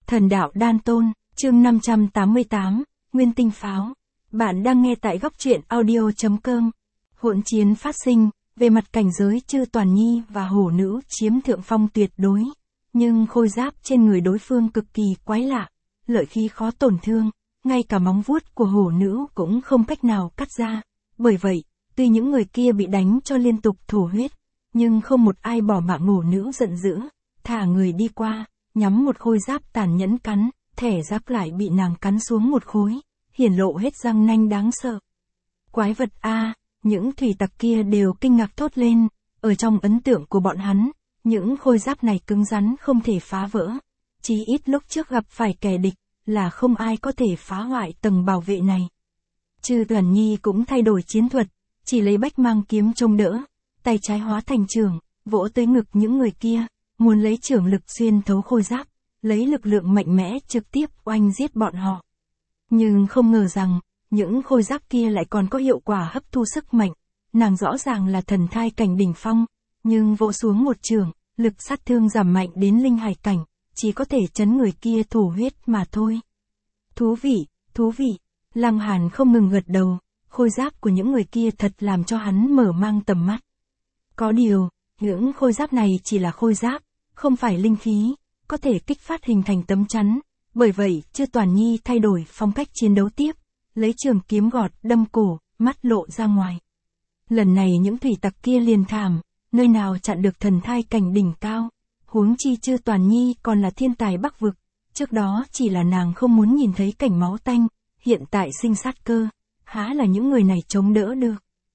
Thần đạo đan tôn, chương 588, Nguyên tinh pháo. Bạn đang nghe tại góc truyện audio.com. Hỗn chiến phát sinh, về mặt cảnh giới chư Toàn Nhi và hổ nữ chiếm thượng phong tuyệt đối. Nhưng khôi giáp trên người đối phương cực kỳ quái lạ, lợi khí khó tổn thương, ngay cả móng vuốt của hổ nữ cũng không cách nào cắt ra. Bởi vậy, tuy những người kia bị đánh cho liên tục thổ huyết, nhưng không một ai bỏ mạng. Hổ nữ giận dữ, thả người đi qua, nhắm một khôi giáp tàn nhẫn cắn, thẻ giáp lại bị nàng cắn xuống một khối, hiển lộ hết răng nanh đáng sợ. Quái vật a, những thủy tặc kia đều kinh ngạc thốt lên, ở trong ấn tượng của bọn hắn, những khôi giáp này cứng rắn không thể phá vỡ. Chí ít lúc trước gặp phải kẻ địch, là không ai có thể phá hoại tầng bảo vệ này. Chư Toàn Nhi cũng thay đổi chiến thuật, chỉ lấy bách mang kiếm trông đỡ, tay trái hóa thành chưởng, vỗ tới ngực những người kia, muốn lấy chưởng lực xuyên thấu khôi giáp, lấy lực lượng mạnh mẽ trực tiếp oanh giết bọn họ. Nhưng không ngờ rằng, những khôi giáp kia lại còn có hiệu quả hấp thu sức mạnh. Nàng rõ ràng là thần thai cảnh đỉnh phong, nhưng vỗ xuống một chưởng, lực sát thương giảm mạnh đến linh hải cảnh, chỉ có thể chấn người kia thổ huyết mà thôi. Thú vị, thú vị. Lăng Hàn không ngừng gật đầu, khôi giáp của những người kia thật làm cho hắn mở mang tầm mắt. Có điều, những khôi giáp này chỉ là khôi giáp, không phải linh khí, có thể kích phát hình thành tấm chắn. Bởi vậy, chư Toàn Nhi thay đổi phong cách chiến đấu tiếp, lấy trường kiếm gọt đâm cổ, mắt lộ ra ngoài. Lần này những thủy tặc kia liền thảm, nơi nào chặn được thần thai cảnh đỉnh cao. Huống chi chư Toàn Nhi còn là thiên tài Bắc vực, trước đó chỉ là nàng không muốn nhìn thấy cảnh máu tanh, hiện tại sinh sát cơ, há là những người này chống đỡ được.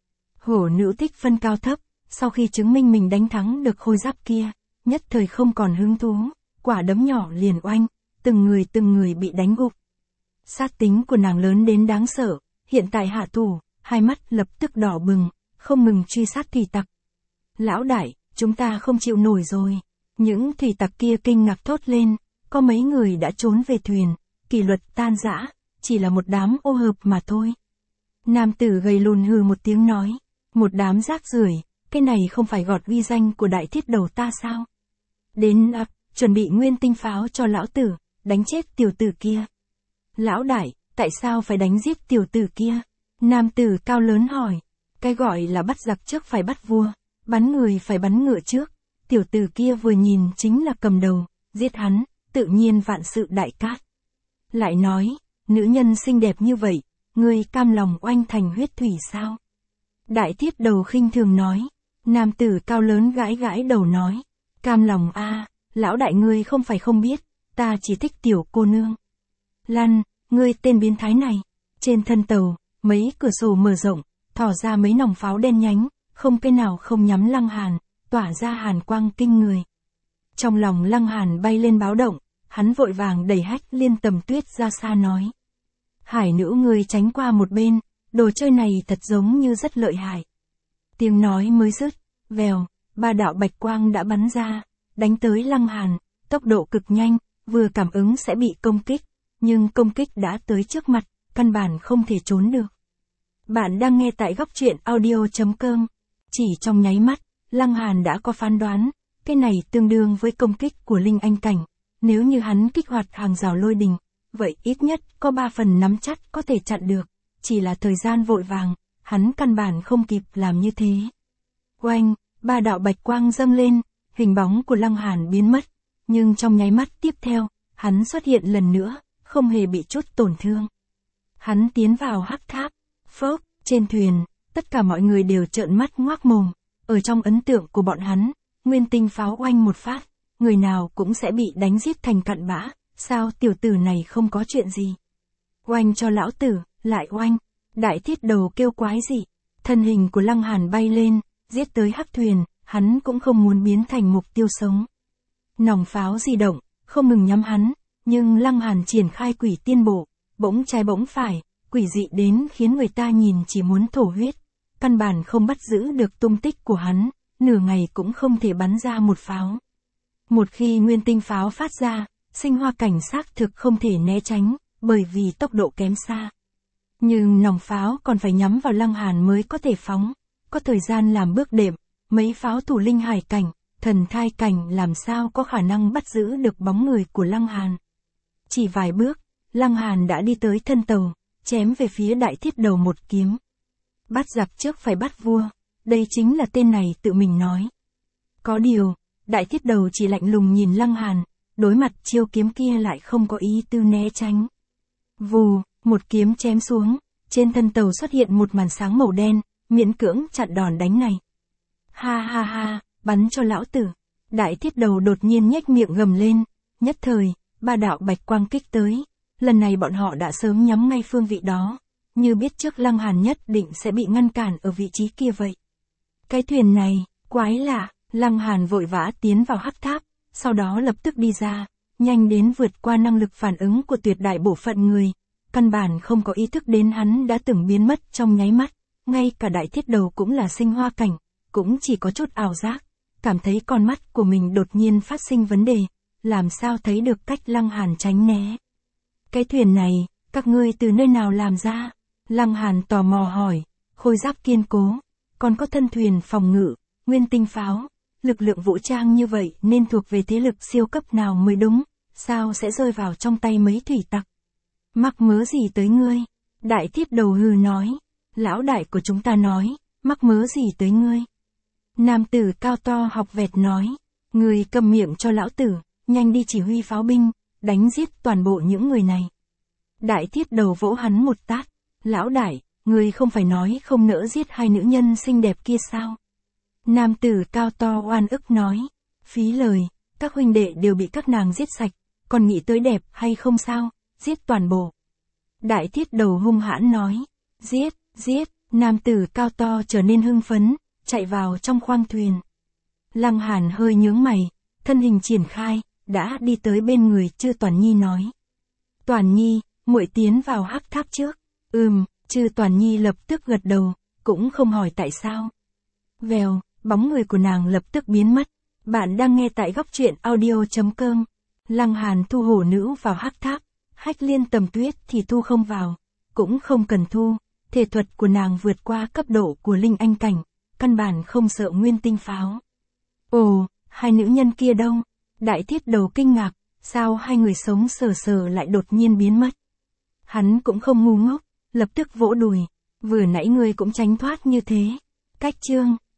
Hổ nữ tích phân cao thấp, sau khi chứng minh mình đánh thắng được khôi giáp kia, nhất thời không còn hứng thú, quả đấm nhỏ liền oanh, từng người bị đánh gục. Sát tính của nàng lớn đến đáng sợ, hiện tại hạ thủ, hai mắt lập tức đỏ bừng, không ngừng truy sát thủy tặc. Lão đại, chúng ta không chịu nổi rồi. Những thủy tặc kia kinh ngạc thốt lên, có mấy người đã trốn về thuyền, kỷ luật tan rã, chỉ là một đám ô hợp mà thôi. Nam tử gầy lùn hừ một tiếng nói, một đám rác rưởi, cái này không phải gọt uy danh của đại thiết đầu ta sao? Đến chuẩn bị nguyên tinh pháo cho lão tử, đánh chết tiểu tử kia. Lão đại, tại sao phải đánh giết tiểu tử kia? Nam tử cao lớn hỏi, cái gọi là bắt giặc trước phải bắt vua, bắn người phải bắn ngựa trước. Tiểu tử kia vừa nhìn chính là cầm đầu, giết hắn, tự nhiên vạn sự đại cát. Lại nói, nữ nhân xinh đẹp như vậy, ngươi cam lòng oanh thành huyết thủy sao? Đại thiết đầu khinh thường nói. Nam tử cao lớn gãi gãi đầu nói, cam lòng a, lão đại ngươi không phải không biết, ta chỉ thích tiểu cô nương. Lăn, ngươi tên biến thái này. Trên thân tàu, mấy cửa sổ mở rộng, thò ra mấy nòng pháo đen nhánh, không cái nào không nhắm Lăng Hàn, tỏa ra hàn quang kinh người. Trong lòng Lăng Hàn bay lên báo động, hắn vội vàng đẩy Hách Liên Tầm Tuyết ra xa nói. Hải nữ ngươi tránh qua một bên, đồ chơi này thật giống như rất lợi hại. Tiếng nói mới dứt, vèo, ba đạo bạch quang đã bắn ra, đánh tới Lăng Hàn, tốc độ cực nhanh, vừa cảm ứng sẽ bị công kích, nhưng công kích đã tới trước mặt, căn bản không thể trốn được. Bạn đang nghe tại góc truyện audio.com. Chỉ trong nháy mắt, Lăng Hàn đã có phán đoán, cái này tương đương với công kích của linh anh cảnh. Nếu như hắn kích hoạt hàng rào lôi đình, vậy ít nhất có 3 phần nắm chắc có thể chặn được. Chỉ là thời gian vội vàng, hắn căn bản không kịp làm như thế. Oanh, ba đạo bạch quang dâng lên, hình bóng của Lăng Hàn biến mất. Nhưng trong nháy mắt tiếp theo, hắn xuất hiện lần nữa, không hề bị chút tổn thương. Hắn tiến vào hắc tháp, phốc, trên thuyền, tất cả mọi người đều trợn mắt ngoác mồm. Ở trong ấn tượng của bọn hắn, nguyên tinh pháo oanh một phát, người nào cũng sẽ bị đánh giết thành cặn bã, sao tiểu tử này không có chuyện gì. Oanh cho lão tử, lại oanh, đại thiết đầu kêu quái dị, thân hình của Lăng Hàn bay lên, giết tới hắc thuyền, hắn cũng không muốn biến thành mục tiêu sống. Nòng pháo di động, không ngừng nhắm hắn, nhưng Lăng Hàn triển khai quỷ tiên bộ, bỗng trái bỗng phải, quỷ dị đến khiến người ta nhìn chỉ muốn thổ huyết. Căn bản không bắt giữ được tung tích của hắn, nửa ngày cũng không thể bắn ra một pháo. Một khi nguyên tinh pháo phát ra, sinh hoa cảnh xác thực không thể né tránh, bởi vì tốc độ kém xa. Nhưng nòng pháo còn phải nhắm vào Lăng Hàn mới có thể phóng, có thời gian làm bước đệm, mấy pháo thủ linh hải cảnh, thần thai cảnh làm sao có khả năng bắt giữ được bóng người của Lăng Hàn. Chỉ vài bước, Lăng Hàn đã đi tới thân tàu, chém về phía Đại Thiết Đầu một kiếm. Bắt giặc trước phải bắt vua, đây chính là tên này tự mình nói. Có điều, Đại Thiết Đầu chỉ lạnh lùng nhìn Lăng Hàn, đối mặt chiêu kiếm kia lại không có ý tư né tránh. Vù, một kiếm chém xuống, trên thân tàu xuất hiện một màn sáng màu đen, miễn cưỡng chặn đòn đánh này. Ha ha ha, bắn cho lão tử. Đại Thiết Đầu đột nhiên nhếch miệng gầm lên, nhất thời, ba đạo bạch quang kích tới. Lần này bọn họ đã sớm nhắm ngay phương vị đó, như biết trước Lăng Hàn nhất định sẽ bị ngăn cản ở vị trí kia vậy. Cái thuyền này, quái lạ, Lăng Hàn vội vã tiến vào hắc tháp, sau đó lập tức đi ra, nhanh đến vượt qua năng lực phản ứng của tuyệt đại bộ phận người, căn bản không có ý thức đến hắn đã từng biến mất trong nháy mắt, ngay cả Đại Thiết Đầu cũng là sinh hoa cảnh, cũng chỉ có chút ảo giác, cảm thấy con mắt của mình đột nhiên phát sinh vấn đề, làm sao thấy được cách Lăng Hàn tránh né. Cái thuyền này, các ngươi từ nơi nào làm ra? Lăng Hàn tò mò hỏi, khôi giáp kiên cố, còn có thân thuyền phòng ngự, nguyên tinh pháo, lực lượng vũ trang như vậy nên thuộc về thế lực siêu cấp nào mới đúng, sao sẽ rơi vào trong tay mấy thủy tặc? Mắc mớ gì tới ngươi? Đại Thiết Đầu hừ nói, lão đại của chúng ta nói, mắc mớ gì tới ngươi? Nam tử cao to học vẹt nói, ngươi cầm miệng cho lão tử, nhanh đi chỉ huy pháo binh, đánh giết toàn bộ những người này. Đại Thiết Đầu vỗ hắn một tát, lão đại, ngươi không phải nói không nỡ giết hai nữ nhân xinh đẹp kia sao? Nam tử cao to oan ức nói, phí lời, các huynh đệ đều bị các nàng giết sạch, còn nghĩ tới đẹp hay không sao, giết toàn bộ. Đại Thiết Đầu hung hãn nói, giết, giết, nam tử cao to trở nên hưng phấn, chạy vào trong khoang thuyền. Lăng Hàn hơi nhướng mày, thân hình triển khai, đã đi tới bên người Chư Toàn Nhi nói. Toàn Nhi, muội tiến vào hắc tháp trước. Chư Toàn Nhi lập tức gật đầu, cũng không hỏi tại sao. Vèo, bóng người của nàng lập tức biến mất. Bạn đang nghe tại góc truyện audio.com. Lăng Hàn thu hổ nữ vào hắc tháp, Hách Liên Tầm Tuyết thì thu không vào, cũng không cần thu, thể thuật của nàng vượt qua cấp độ của linh anh cảnh, căn bản không sợ nguyên tinh pháo. Ồ, hai nữ nhân kia đâu? Đại Thiết Đầu kinh ngạc, sao hai người sống sờ sờ lại đột nhiên biến mất? Hắn cũng không ngu ngốc, lập tức vỗ đùi, vừa nãy ngươi cũng tránh thoát như thế. Cách chương